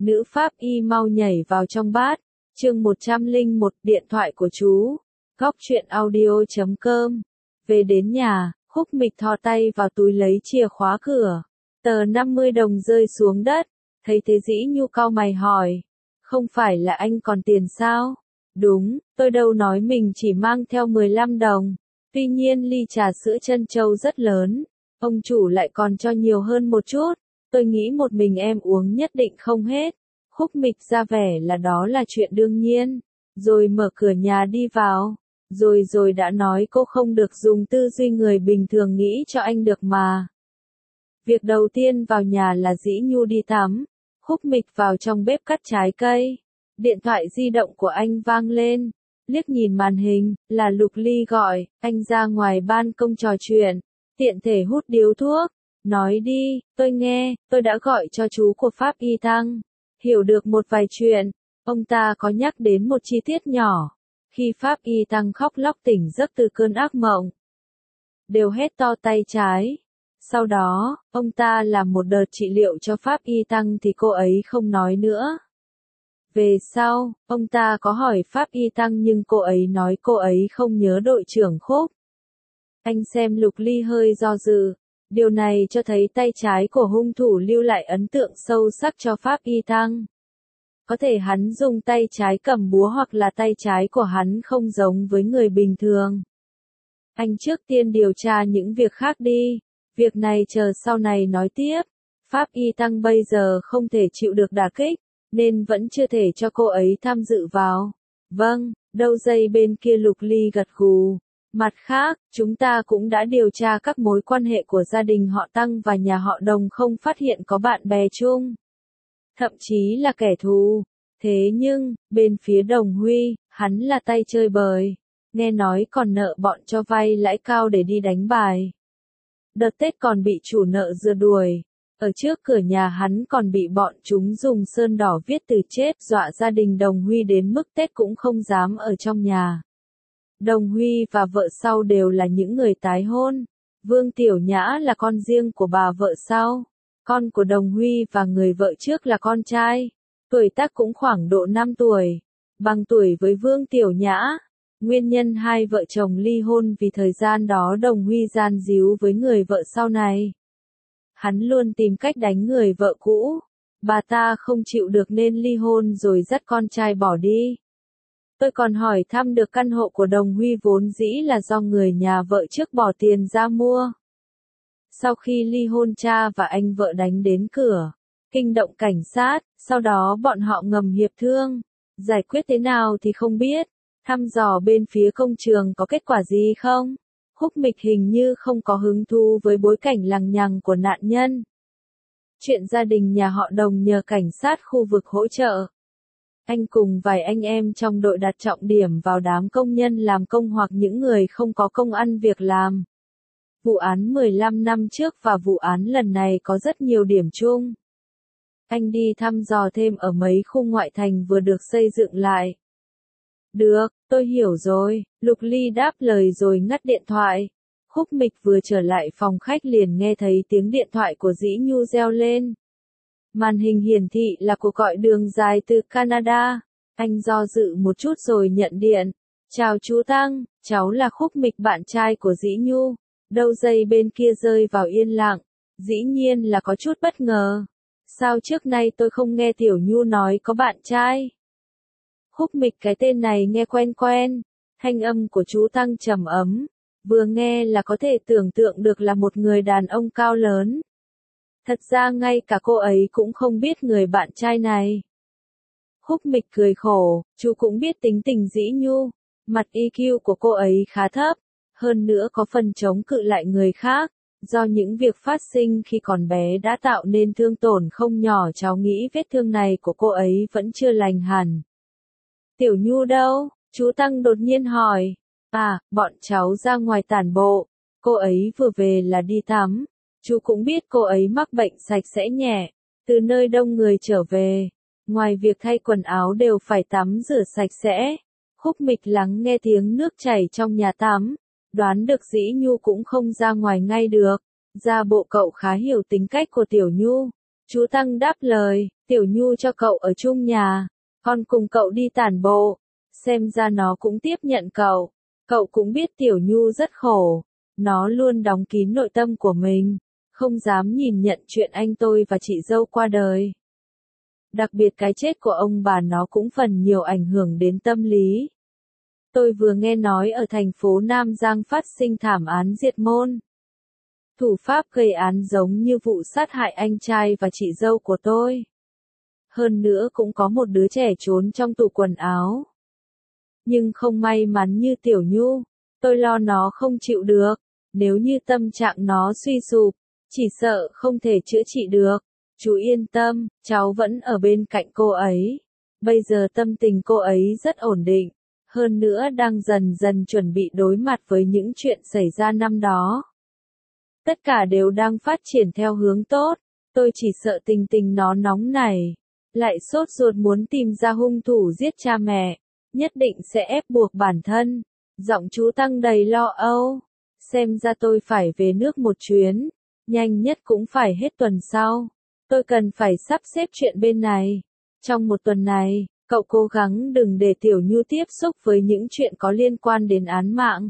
Nữ pháp y mau nhảy vào trong bát. Chương 101, điện thoại của chú. Góc truyện audio.com. Về đến nhà, Khúc Mịch thò tay vào túi lấy chìa khóa cửa. Tờ 50 đồng rơi xuống đất. Thấy thế Dĩ Nhu cau mày hỏi. Không phải là anh còn tiền sao? Đúng, tôi đâu nói mình chỉ mang theo 15 đồng. Tuy nhiên ly trà sữa trân châu rất lớn. Ông chủ lại còn cho nhiều hơn một chút. Tôi nghĩ một mình em uống nhất định không hết. Khúc Mịch ra vẻ là đó là chuyện đương nhiên. Rồi mở cửa nhà đi vào. Rồi đã nói cô không được dùng tư duy người bình thường nghĩ cho anh được mà. Việc đầu tiên vào nhà là Dĩ Nhu đi tắm. Khúc Mịch vào trong bếp cắt trái cây. Điện thoại di động của anh vang lên. Liếc nhìn màn hình, là Lục Ly gọi, anh ra ngoài ban công trò chuyện. Tiện thể hút điếu thuốc. Nói đi, tôi nghe, tôi đã gọi cho chú của Pháp Y Tăng. Hiểu được một vài chuyện. Ông ta có nhắc đến một chi tiết nhỏ. Khi Pháp Y Tăng khóc lóc tỉnh giấc từ cơn ác mộng. Đều hét to tay trái. Sau đó, ông ta làm một đợt trị liệu cho Pháp Y Tăng thì cô ấy không nói nữa. Về sau, ông ta có hỏi Pháp Y Tăng nhưng cô ấy nói cô ấy không nhớ đội trưởng Khúc. Anh xem Lục Ly hơi do dự. Điều này cho thấy tay trái của hung thủ lưu lại ấn tượng sâu sắc cho Pháp Y Tăng. Có thể hắn dùng tay trái cầm búa hoặc là tay trái của hắn không giống với người bình thường. Anh trước tiên điều tra những việc khác đi. Việc này chờ sau này nói tiếp. Pháp Y Tăng bây giờ không thể chịu được đả kích, nên vẫn chưa thể cho cô ấy tham dự vào. Vâng, đầu dây bên kia Lục Ly gật gù. Mặt khác, chúng ta cũng đã điều tra các mối quan hệ của gia đình họ Tăng và nhà họ Đồng không phát hiện có bạn bè chung. Thậm chí là kẻ thù. Thế nhưng, bên phía Đồng Huy, hắn là tay chơi bời. Nghe nói còn nợ bọn cho vay lãi cao để đi đánh bài. Đợt Tết còn bị chủ nợ rượt đuổi. Ở trước cửa nhà hắn còn bị bọn chúng dùng sơn đỏ viết từ chết dọa gia đình Đồng Huy đến mức Tết cũng không dám ở trong nhà. Đồng Huy và vợ sau đều là những người tái hôn. Vương Tiểu Nhã là con riêng của bà vợ sau. Con của Đồng Huy và người vợ trước là con trai. Tuổi tác cũng khoảng độ 5 tuổi. Bằng tuổi với Vương Tiểu Nhã. Nguyên nhân hai vợ chồng ly hôn vì thời gian đó Đồng Huy gian díu với người vợ sau này. Hắn luôn tìm cách đánh người vợ cũ. Bà ta không chịu được nên ly hôn rồi dắt con trai bỏ đi. Tôi còn hỏi thăm được căn hộ của Đồng Huy vốn dĩ là do người nhà vợ trước bỏ tiền ra mua. Sau khi ly hôn cha và anh vợ đánh đến cửa, kinh động cảnh sát, sau đó bọn họ ngầm hiệp thương. Giải quyết thế nào thì không biết. Thăm dò bên phía công trường có kết quả gì không? Khúc Mịch hình như không có hứng thú với bối cảnh lằng nhằng của nạn nhân. Chuyện gia đình nhà họ Đồng nhờ cảnh sát khu vực hỗ trợ. Anh cùng vài anh em trong đội đặt trọng điểm vào đám công nhân làm công hoặc những người không có công ăn việc làm. Vụ án 15 năm trước và vụ án lần này có rất nhiều điểm chung. Anh đi thăm dò thêm ở mấy khu ngoại thành vừa được xây dựng lại. Được, tôi hiểu rồi, Lục Ly đáp lời rồi ngắt điện thoại. Khúc Mịch vừa trở lại phòng khách liền nghe thấy tiếng điện thoại của Dĩ Nhu reo lên. Màn hình hiển thị là cuộc gọi đường dài từ Canada. Anh do dự một chút rồi nhận điện. Chào chú Tăng, cháu là Khúc Mịch bạn trai của Dĩ Nhu. Đầu dây bên kia rơi vào yên lặng. Dĩ nhiên là có chút bất ngờ. Sao trước nay tôi không nghe Tiểu Nhu nói có bạn trai? Khúc Mịch cái tên này nghe quen quen. Thanh âm của chú Tăng trầm ấm. Vừa nghe là có thể tưởng tượng được là một người đàn ông cao lớn. Thật ra ngay cả cô ấy cũng không biết người bạn trai này. Khúc Mịch cười khổ, chú cũng biết tính tình Dĩ Nhu. Mặt EQ của cô ấy khá thấp. Hơn nữa có phần chống cự lại người khác. Do những việc phát sinh khi còn bé đã tạo nên thương tổn không nhỏ, cháu nghĩ vết thương này của cô ấy vẫn chưa lành hẳn. Tiểu Nhu đâu? Chú Tăng đột nhiên hỏi. À, bọn cháu ra ngoài tản bộ. Cô ấy vừa về là đi tắm. Chú cũng biết cô ấy mắc bệnh sạch sẽ nhẹ. Từ nơi đông người trở về. Ngoài việc thay quần áo đều phải tắm rửa sạch sẽ. Khúc Mịch lắng nghe tiếng nước chảy trong nhà tắm. Đoán được Dĩ Nhu cũng không ra ngoài ngay được. Ra bộ cậu khá hiểu tính cách của Tiểu Nhu. Chú Tăng đáp lời, Tiểu Nhu cho cậu ở chung nhà, còn cùng cậu đi tản bộ, xem ra nó cũng tiếp nhận cậu. Cậu cũng biết Tiểu Nhu rất khổ, nó luôn đóng kín nội tâm của mình, không dám nhìn nhận chuyện anh tôi và chị dâu qua đời. Đặc biệt cái chết của ông bà nó cũng phần nhiều ảnh hưởng đến tâm lý. Tôi vừa nghe nói ở thành phố Nam Giang phát sinh thảm án diệt môn. Thủ pháp gây án giống như vụ sát hại anh trai và chị dâu của tôi. Hơn nữa cũng có một đứa trẻ trốn trong tủ quần áo. Nhưng không may mắn như Tiểu Nhu, tôi lo nó không chịu được, nếu như tâm trạng nó suy sụp, chỉ sợ không thể chữa trị được. Chú yên tâm, cháu vẫn ở bên cạnh cô ấy. Bây giờ tâm tình cô ấy rất ổn định, hơn nữa đang dần dần chuẩn bị đối mặt với những chuyện xảy ra năm đó. Tất cả đều đang phát triển theo hướng tốt, tôi chỉ sợ tình tình nó nóng nảy, lại sốt ruột muốn tìm ra hung thủ giết cha mẹ, nhất định sẽ ép buộc bản thân. Giọng chú Tăng đầy lo âu, xem ra tôi phải về nước một chuyến, nhanh nhất cũng phải hết tuần sau. Tôi cần phải sắp xếp chuyện bên này. Trong một tuần này, cậu cố gắng đừng để Tiểu Nhu tiếp xúc với những chuyện có liên quan đến án mạng.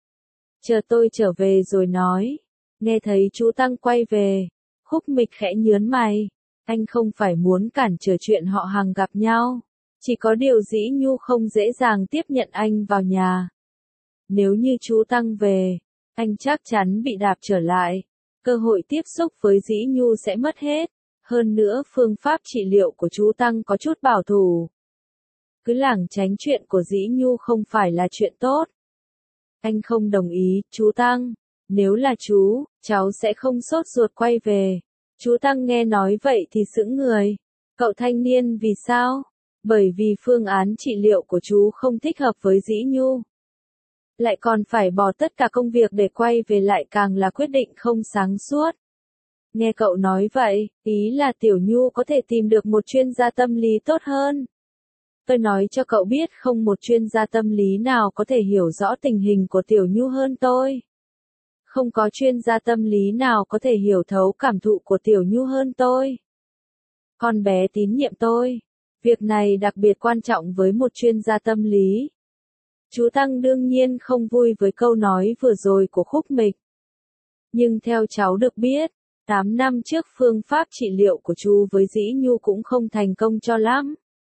Chờ tôi trở về rồi nói. Nghe thấy chú Tăng quay về, Khúc Mịch khẽ nhớn mày. Anh không phải muốn cản trở chuyện họ hàng gặp nhau. Chỉ có điều Dĩ Nhu không dễ dàng tiếp nhận anh vào nhà. Nếu như chú Tăng về, anh chắc chắn bị đạp trở lại. Cơ hội tiếp xúc với Dĩ Nhu sẽ mất hết. Hơn nữa phương pháp trị liệu của chú Tăng có chút bảo thủ. Cứ lảng tránh chuyện của Dĩ Nhu không phải là chuyện tốt. Anh không đồng ý, chú Tăng. Nếu là chú, cháu sẽ không sốt ruột quay về. Chú Tăng nghe nói vậy thì sững người. Cậu thanh niên vì sao? Bởi vì phương án trị liệu của chú không thích hợp với Dĩ Nhu. Lại còn phải bỏ tất cả công việc để quay về lại càng là quyết định không sáng suốt. Nghe cậu nói vậy, ý là Tiểu Nhu có thể tìm được một chuyên gia tâm lý tốt hơn. Tôi nói cho cậu biết không một chuyên gia tâm lý nào có thể hiểu rõ tình hình của Tiểu Nhu hơn tôi. Không có chuyên gia tâm lý nào có thể hiểu thấu cảm thụ của Tiểu Nhu hơn tôi. Con bé tín nhiệm tôi. Việc này đặc biệt quan trọng với một chuyên gia tâm lý. Chú Tăng đương nhiên không vui với câu nói vừa rồi của Khúc Mịch. Nhưng theo cháu được biết, 8 năm trước phương pháp trị liệu của chú với Dĩ Nhu cũng không thành công cho lắm.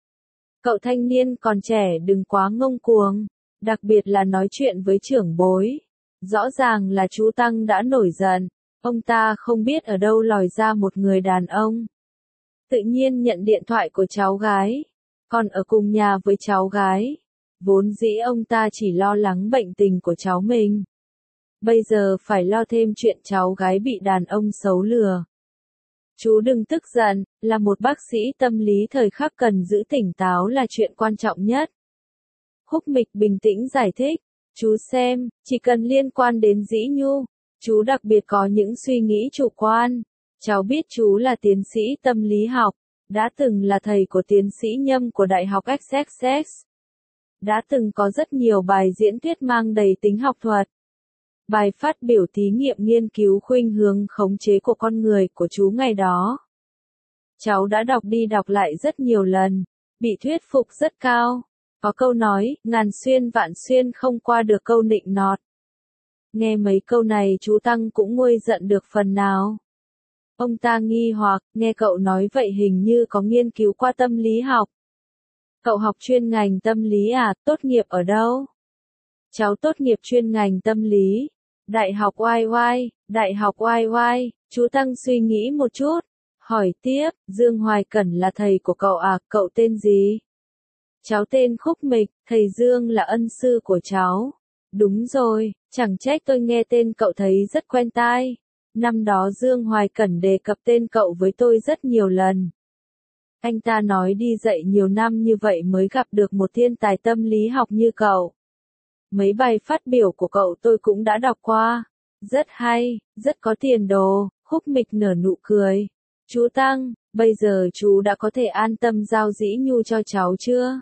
Cậu thanh niên còn trẻ đừng quá ngông cuồng, đặc biệt là nói chuyện với trưởng bối. Rõ ràng là chú Tăng đã nổi giận, ông ta không biết ở đâu lòi ra một người đàn ông. Tự nhiên nhận điện thoại của cháu gái, còn ở cùng nhà với cháu gái. Vốn dĩ ông ta chỉ lo lắng bệnh tình của cháu mình. Bây giờ phải lo thêm chuyện cháu gái bị đàn ông xấu lừa. Chú đừng tức giận, là một bác sĩ tâm lý thời khắc cần giữ tỉnh táo là chuyện quan trọng nhất. Khúc Mịch bình tĩnh giải thích, chú xem, chỉ cần liên quan đến Dĩ Nhu, chú đặc biệt có những suy nghĩ chủ quan. Cháu biết chú là tiến sĩ tâm lý học, đã từng là thầy của tiến sĩ Nhâm của Đại học Essex. Đã từng có rất nhiều bài diễn thuyết mang đầy tính học thuật. Bài phát biểu thí nghiệm nghiên cứu khuynh hướng khống chế của con người của chú ngày đó. Cháu đã đọc đi đọc lại rất nhiều lần, bị thuyết phục rất cao. Có câu nói, ngàn xuyên vạn xuyên không qua được câu nịnh nọt. Nghe mấy câu này chú Tăng cũng nguôi giận được phần nào. Ông ta nghi hoặc, nghe cậu nói vậy hình như có nghiên cứu qua tâm lý học. Cậu học chuyên ngành tâm lý à, tốt nghiệp ở đâu? Cháu tốt nghiệp chuyên ngành tâm lý. Đại học YY, Đại học YY, chú Tăng suy nghĩ một chút. Hỏi tiếp, Dương Hoài Cẩn là thầy của cậu à, cậu tên gì? Cháu tên Khúc Mịch, thầy Dương là ân sư của cháu. Đúng rồi, chẳng trách tôi nghe tên cậu thấy rất quen tai. Năm đó Dương Hoài Cẩn đề cập tên cậu với tôi rất nhiều lần. Anh ta nói đi dạy nhiều năm như vậy mới gặp được một thiên tài tâm lý học như cậu. Mấy bài phát biểu của cậu tôi cũng đã đọc qua. Rất hay, rất có tiền đồ. Khúc Mịch nở nụ cười. Chú Tăng, bây giờ chú đã có thể an tâm giao Dĩ Nhu cho cháu chưa?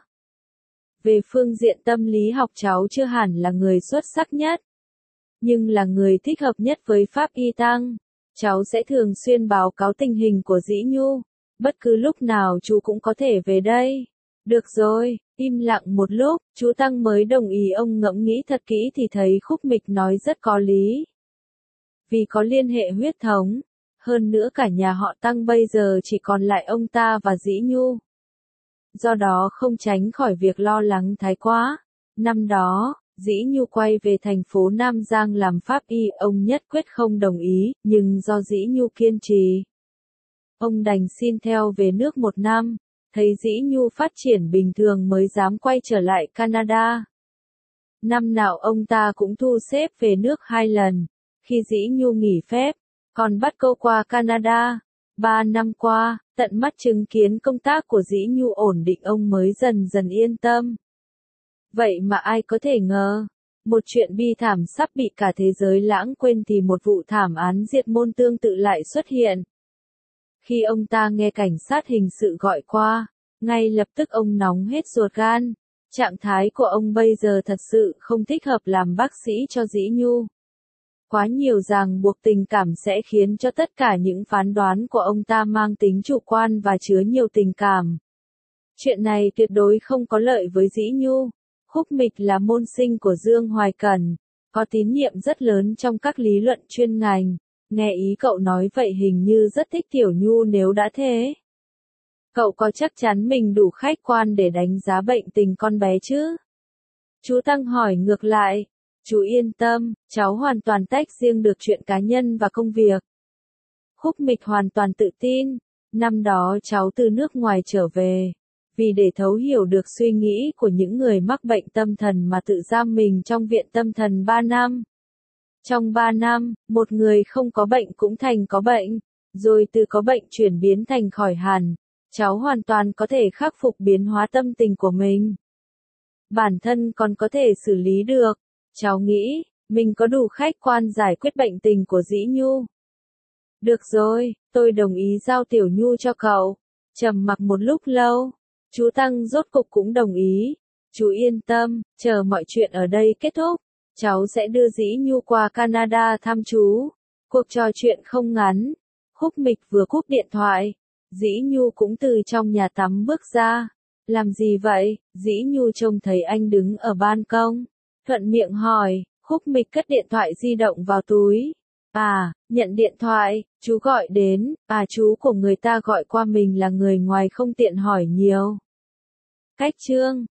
Về phương diện tâm lý học cháu chưa hẳn là người xuất sắc nhất, nhưng là người thích hợp nhất với Pháp Y Tăng. Cháu sẽ thường xuyên báo cáo tình hình của Dĩ Nhu. Bất cứ lúc nào chú cũng có thể về đây. Được rồi, im lặng một lúc, chú Tăng mới đồng ý. Ông ngẫm nghĩ thật kỹ thì thấy Khúc Mịch nói rất có lý. Vì có liên hệ huyết thống, hơn nữa cả nhà họ Tăng bây giờ chỉ còn lại ông ta và Dĩ Nhu. Do đó không tránh khỏi việc lo lắng thái quá. Năm đó, Dĩ Nhu quay về thành phố Nam Giang làm pháp y, ông nhất quyết không đồng ý, nhưng do Dĩ Nhu kiên trì, ông đành xin theo về nước một năm, thấy Dĩ Nhu phát triển bình thường mới dám quay trở lại Canada. Năm nào ông ta cũng thu xếp về nước 2 lần, khi Dĩ Nhu nghỉ phép, còn bắt câu qua Canada. 3 năm qua, tận mắt chứng kiến công tác của Dĩ Nhu ổn định, ông mới dần dần yên tâm. Vậy mà ai có thể ngờ, một chuyện bi thảm sắp bị cả thế giới lãng quên thì một vụ thảm án diệt môn tương tự lại xuất hiện. Khi ông ta nghe cảnh sát hình sự gọi qua, ngay lập tức ông nóng hết ruột gan. Trạng thái của ông bây giờ thật sự không thích hợp làm bác sĩ cho Dĩ Nhu. Quá nhiều ràng buộc tình cảm sẽ khiến cho tất cả những phán đoán của ông ta mang tính chủ quan và chứa nhiều tình cảm. Chuyện này tuyệt đối không có lợi với Dĩ Nhu. Khúc Mịch là môn sinh của Dương Hoài Cẩn, có tín nhiệm rất lớn trong các lý luận chuyên ngành. Nghe ý cậu nói vậy hình như rất thích Tiểu Nhu. Nếu đã thế, cậu có chắc chắn mình đủ khách quan để đánh giá bệnh tình con bé chứ? Chú Tăng hỏi ngược lại. Chú yên tâm, cháu hoàn toàn tách riêng được chuyện cá nhân và công việc. Khúc Mịch hoàn toàn tự tin. Năm đó cháu từ nước ngoài trở về, vì để thấu hiểu được suy nghĩ của những người mắc bệnh tâm thần mà tự giam mình trong viện tâm thần 3 năm. Trong 3 năm, một người không có bệnh cũng thành có bệnh, rồi từ có bệnh chuyển biến thành khỏi hẳn. Cháu hoàn toàn có thể khắc phục biến hóa tâm tình của mình. Bản thân còn có thể xử lý được. Cháu nghĩ, mình có đủ khách quan giải quyết bệnh tình của Dĩ Nhu. Được rồi, tôi đồng ý giao Tiểu Nhu cho cậu. Trầm mặc một lúc lâu, chú Tăng rốt cục cũng đồng ý. Chú yên tâm, chờ mọi chuyện ở đây kết thúc, cháu sẽ đưa Dĩ Nhu qua Canada thăm chú. Cuộc trò chuyện không ngắn. Khúc Mịch vừa cúp điện thoại, Dĩ Nhu cũng từ trong nhà tắm bước ra. Làm gì vậy? Dĩ Nhu trông thấy anh đứng ở ban công, thuận miệng hỏi. Khúc Mịch cất điện thoại di động vào túi. À, nhận điện thoại, chú gọi đến. À, chú của người ta gọi qua, mình là người ngoài không tiện hỏi nhiều. Cách chương